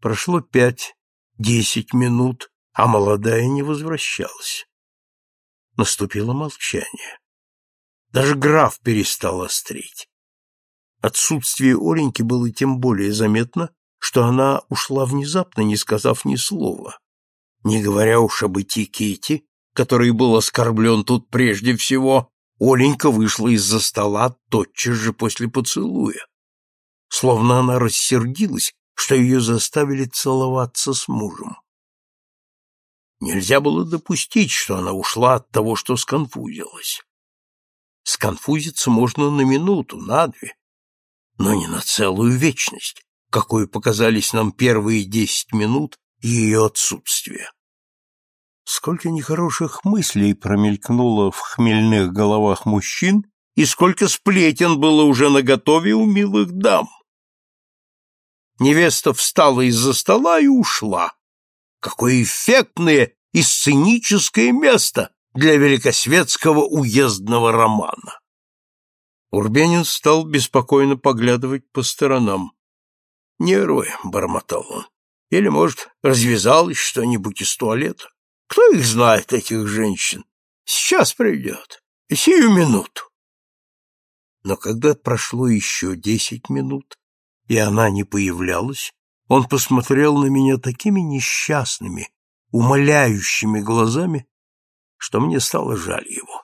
Прошло 5-10 минут, а молодая не возвращалась. Наступило молчание. Даже граф перестал острить. Отсутствие Оленьки было тем более заметно, что она ушла внезапно, не сказав ни слова. Не говоря уж об этикете, который был оскорблен тут прежде всего, Оленька вышла из-за стола тотчас же после поцелуя. Словно она рассердилась, что ее заставили целоваться с мужем. Нельзя было допустить, что она ушла от того, что сконфузилась. Сконфузиться можно на минуту, на две, но не на целую вечность, какой показались нам первые 10 минут ее отсутствия. Сколько нехороших мыслей промелькнуло в хмельных головах мужчин, и сколько сплетен было уже наготове у милых дам. Невеста встала из-за стола и ушла. Какое эффектное и сценическое место для великосветского уездного романа! Урбенин стал беспокойно поглядывать по сторонам. «Нервы», — бормотал он. «Или, может, развязалось что-нибудь из туалета? Кто их знает, этих женщин? Сейчас придет. Сию минуту». Но когда прошло еще 10 минут, и она не появлялась, он посмотрел на меня такими несчастными, умоляющими глазами, что мне стало жаль его.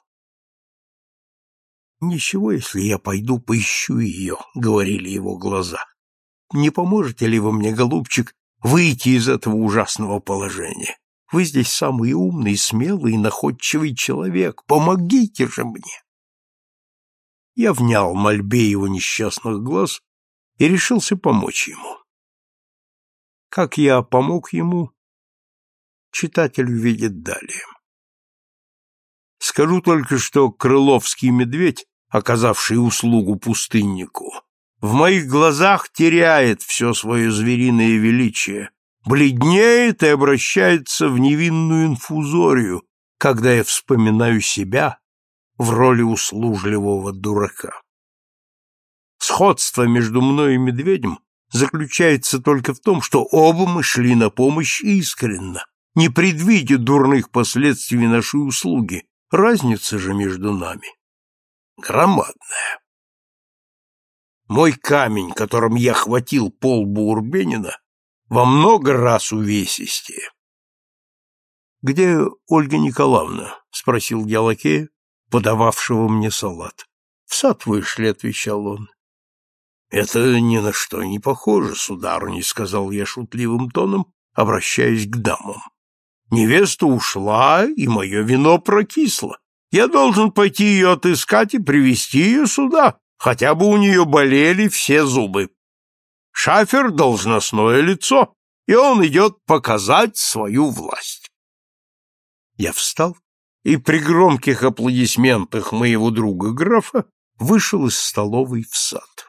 «Ничего, если я пойду поищу ее», — говорили его глаза. «Не поможете ли вы мне, голубчик, выйти из этого ужасного положения? Вы здесь самый умный, смелый и находчивый человек. Помогите же мне!» Я внял мольбе его несчастных глаз и решился помочь ему. Как я помог ему, читатель увидит далее. Скажу только, что крыловский медведь, оказавший услугу пустыннику, в моих глазах теряет все свое звериное величие, бледнеет и обращается в невинную инфузорию, когда я вспоминаю себя в роли услужливого дурака. Сходство между мной и медведем заключается только в том, что оба мы шли на помощь искренно, не предвидя дурных последствий нашей услуги. Разница же между нами громадная. Мой камень, которым я хватил по лбу Урбенина, во много раз увесистее. — Где Ольга Николаевна? — спросил я лакея, подававшего мне салат. — В сад вышли, — отвечал он. — Это ни на что не похоже, сударыня, — сказал я шутливым тоном, обращаясь к дамам. Невеста ушла, и мое вино прокисло. Я должен пойти ее отыскать и привести ее сюда, хотя бы у нее болели все зубы. Шафер — должностное лицо, и он идет показать свою власть. Я встал и при громких аплодисментах моего друга графа вышел из столовой в сад.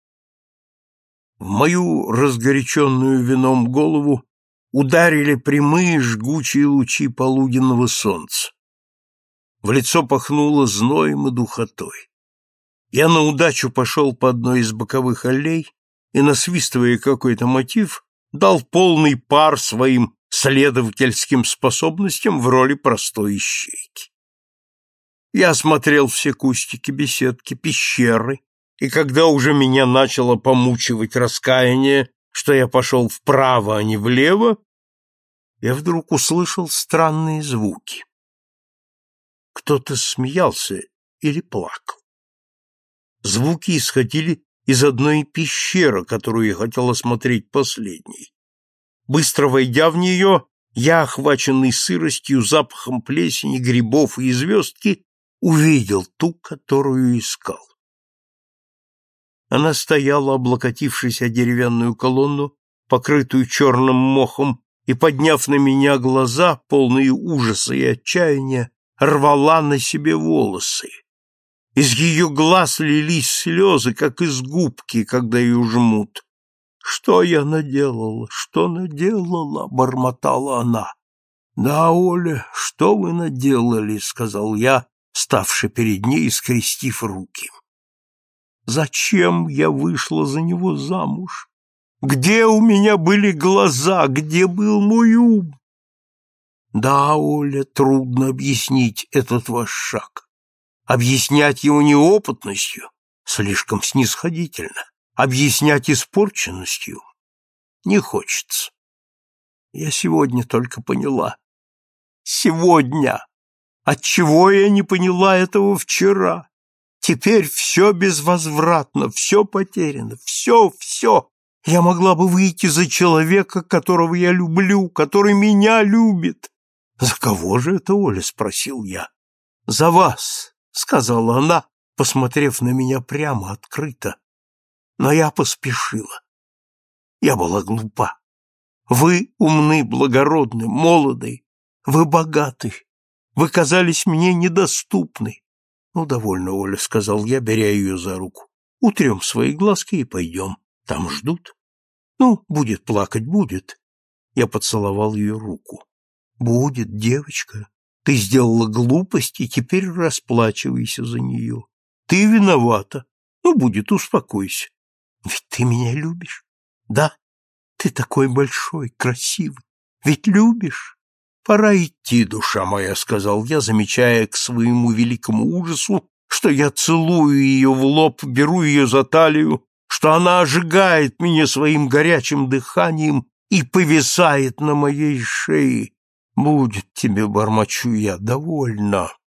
В мою разгоряченную вином голову ударили прямые жгучие лучи полуденного солнца. В лицо пахнуло зноем и духотой. Я на удачу пошел по одной из боковых аллей и, насвистывая какой-то мотив, дал полный пар своим следовательским способностям в роли простой ищейки. Я осмотрел все кустики, беседки, пещеры, и когда уже меня начало помучивать раскаяние, что я пошел вправо, а не влево, я вдруг услышал странные звуки. Кто-то смеялся или плакал. Звуки исходили из одной пещеры, которую я хотел осмотреть последней. Быстро войдя в нее, я, охваченный сыростью, запахом плесени, грибов и звездки, увидел ту, которую искал. Она стояла, облокотившись о деревянную колонну, покрытую черным мохом, и, подняв на меня глаза, полные ужаса и отчаяния, рвала на себе волосы. Из ее глаз лились слезы, как из губки, когда ее жмут. «Что я наделала? Что наделала?» — бормотала она. «Да, Оля, что вы наделали?» — сказал я, ставши перед ней и скрестив руки. «Зачем я вышла за него замуж? Где у меня были глаза? Где был мой ум? Да, Оля, трудно объяснить этот ваш шаг. Объяснять его неопытностью слишком снисходительно. Объяснять испорченностью не хочется. Я сегодня только поняла. Сегодня! Отчего я не поняла этого вчера? Теперь все безвозвратно, все потеряно, все. Я могла бы выйти за человека, которого я люблю, который меня любит. За кого же это, Оля? Спросил я. За вас, сказала она, посмотрев на меня прямо, открыто. Но я поспешила. Я была глупа. Вы умны, благородны, молоды, вы богаты. Вы казались мне недоступны. Ну, довольно, Оля, сказал я, беря ее за руку. Утрем свои глазки и пойдем. Там ждут. Ну, будет плакать, будет. Я поцеловал ее руку. Будет, девочка. Ты сделала глупость, и теперь расплачивайся за нее. Ты виновата. Ну, будет, успокойся. Ведь ты меня любишь. Да, ты такой большой, красивый. Ведь любишь. Пора идти, душа моя, сказал я, замечая к своему великому ужасу, что я целую ее в лоб, беру ее за талию, что она ожигает меня своим горячим дыханием и повисает на моей шее. Будет тебе, бормочу я, довольно.